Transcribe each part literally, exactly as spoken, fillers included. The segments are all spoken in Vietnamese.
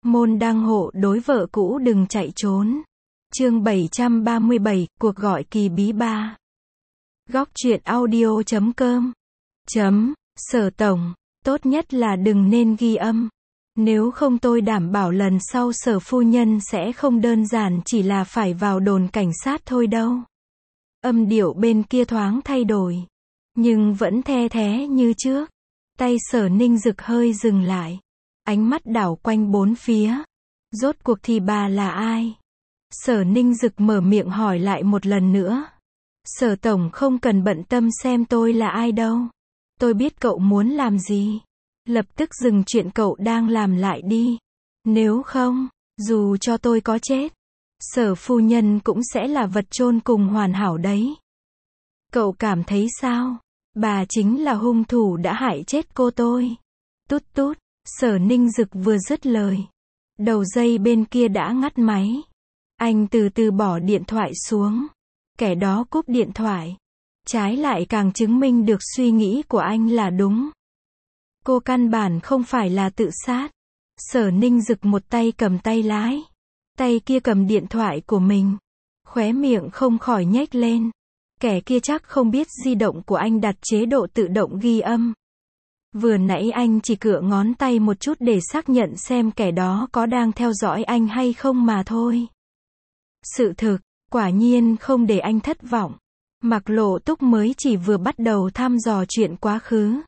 Môn đăng hộ đối vợ cũ đừng chạy trốn. Chương bảy trăm ba mươi bảy, cuộc gọi kỳ bí ba. Góc truyện audio chấm com. Chấm, Sở tổng, tốt nhất là đừng nên ghi âm. Nếu không tôi đảm bảo lần sau Sở phu nhân sẽ không đơn giản chỉ là phải vào đồn cảnh sát thôi đâu. Âm điệu bên kia thoáng thay đổi, nhưng vẫn the thé như trước. Tay Sở Ninh Dực hơi dừng lại, ánh mắt đảo quanh bốn phía. Rốt cuộc thì bà là ai? Sở Ninh Dực mở miệng hỏi lại một lần nữa. Sở tổng không cần bận tâm xem tôi là ai đâu. Tôi biết cậu muốn làm gì. Lập tức dừng chuyện cậu đang làm lại đi. Nếu không, dù cho tôi có chết, Sở phu nhân cũng sẽ là vật chôn cùng hoàn hảo đấy. Cậu cảm thấy sao? Bà chính là hung thủ đã hại chết cô tôi. Tút tút, Sở Ninh Dực vừa dứt lời, đầu dây bên kia đã ngắt máy. Anh từ từ bỏ điện thoại xuống. Kẻ đó cúp điện thoại. Trái lại càng chứng minh được suy nghĩ của anh là đúng. Cô căn bản không phải là tự sát. Sở Ninh Dực một tay cầm tay lái, tay kia cầm điện thoại của mình. Khóe miệng không khỏi nhếch lên. Kẻ kia chắc không biết di động của anh đặt chế độ tự động ghi âm. Vừa nãy anh chỉ cựa ngón tay một chút để xác nhận xem kẻ đó có đang theo dõi anh hay không mà thôi. Sự thực, quả nhiên không để anh thất vọng. Mạc Lộ Túc mới chỉ vừa bắt đầu thăm dò chuyện quá khứ.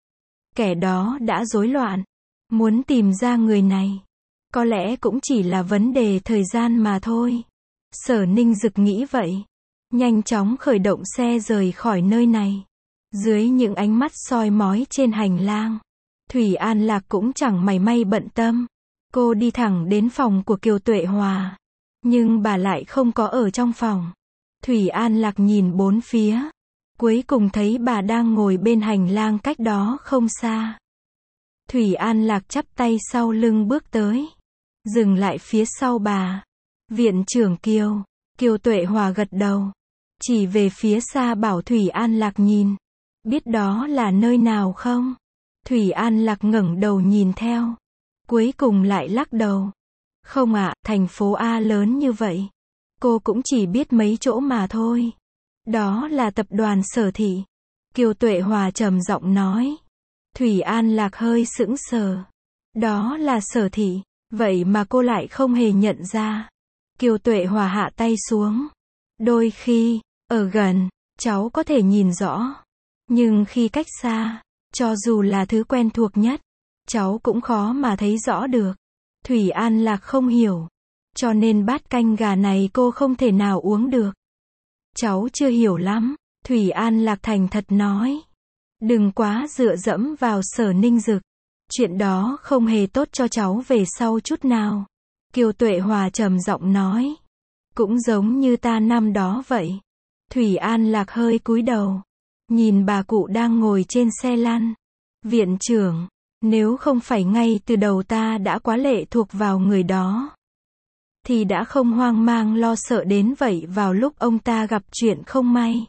Kẻ đó đã rối loạn. Muốn tìm ra người này, có lẽ cũng chỉ là vấn đề thời gian mà thôi. Sở Ninh Dực nghĩ vậy. Nhanh chóng khởi động xe rời khỏi nơi này. Dưới những ánh mắt soi mói trên hành lang, Thủy An Lạc cũng chẳng mảy may bận tâm. Cô đi thẳng đến phòng của Kiều Tuệ Hòa. Nhưng bà lại không có ở trong phòng. Thủy An Lạc nhìn bốn phía. Cuối cùng thấy bà đang ngồi bên hành lang cách đó không xa. Thủy An Lạc chắp tay sau lưng bước tới. Dừng lại phía sau bà. Viện trưởng Kiều. Kiều Tuệ Hòa gật đầu. Chỉ về phía xa bảo Thủy An Lạc nhìn. Biết đó là nơi nào không? Thủy An Lạc ngẩng đầu nhìn theo. Cuối cùng lại lắc đầu. Không ạ, thành phố A lớn như vậy. Cô cũng chỉ biết mấy chỗ mà thôi. Đó là tập đoàn Sở Thị. Kiều Tuệ Hòa trầm giọng nói. Thủy An Lạc hơi sững sờ. Đó là Sở Thị. Vậy mà cô lại không hề nhận ra. Kiều Tuệ Hòa hạ tay xuống. Đôi khi, ở gần, cháu có thể nhìn rõ. Nhưng khi cách xa, cho dù là thứ quen thuộc nhất, cháu cũng khó mà thấy rõ được. Thủy An Lạc không hiểu. Cho nên bát canh gà này cô không thể nào uống được. Cháu chưa hiểu lắm. Thủy An Lạc thành thật nói. Đừng quá dựa dẫm vào Sở Ninh Dực. Chuyện đó không hề tốt cho cháu về sau chút nào. Kiều Tuệ Hòa trầm giọng nói. Cũng giống như ta năm đó vậy. Thủy An Lạc hơi cúi đầu. Nhìn bà cụ đang ngồi trên xe lăn. Viện trưởng, nếu không phải ngay từ đầu ta đã quá lệ thuộc vào người đó, thì đã không hoang mang lo sợ đến vậy vào lúc ông ta gặp chuyện không may.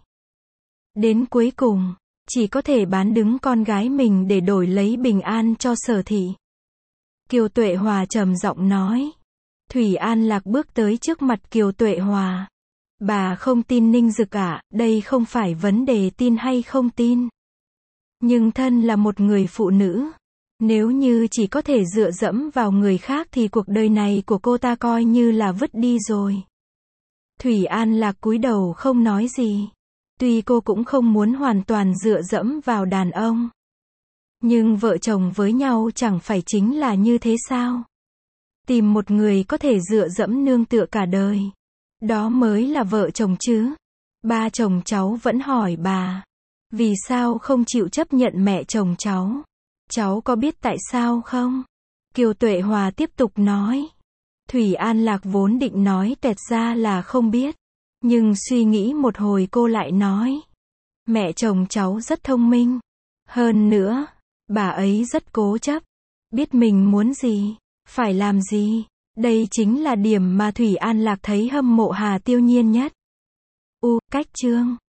Đến cuối cùng, chỉ có thể bán đứng con gái mình để đổi lấy bình an cho Sở Thị. Kiều Tuệ Hòa trầm giọng nói. Thủy An Lạc bước tới trước mặt Kiều Tuệ Hòa. Bà không tin Ninh Dực ạ, đây không phải vấn đề tin hay không tin. Nhưng thân là một người phụ nữ, nếu như chỉ có thể dựa dẫm vào người khác thì cuộc đời này của cô ta coi như là vứt đi rồi. Thủy An Lạc cúi đầu không nói gì. Tuy cô cũng không muốn hoàn toàn dựa dẫm vào đàn ông. Nhưng vợ chồng với nhau chẳng phải chính là như thế sao? Tìm một người có thể dựa dẫm nương tựa cả đời. Đó mới là vợ chồng chứ. Ba chồng cháu vẫn hỏi bà. Vì sao không chịu chấp nhận mẹ chồng cháu? Cháu có biết tại sao không? Kiều Tuệ Hòa tiếp tục nói. Thủy An Lạc vốn định nói tẹt ra là không biết. Nhưng suy nghĩ một hồi cô lại nói. Mẹ chồng cháu rất thông minh. Hơn nữa, bà ấy rất cố chấp. Biết mình muốn gì, phải làm gì. Đây chính là điểm mà Thủy An Lạc thấy hâm mộ Hà Tiêu Nhiên nhất. U, cách chương.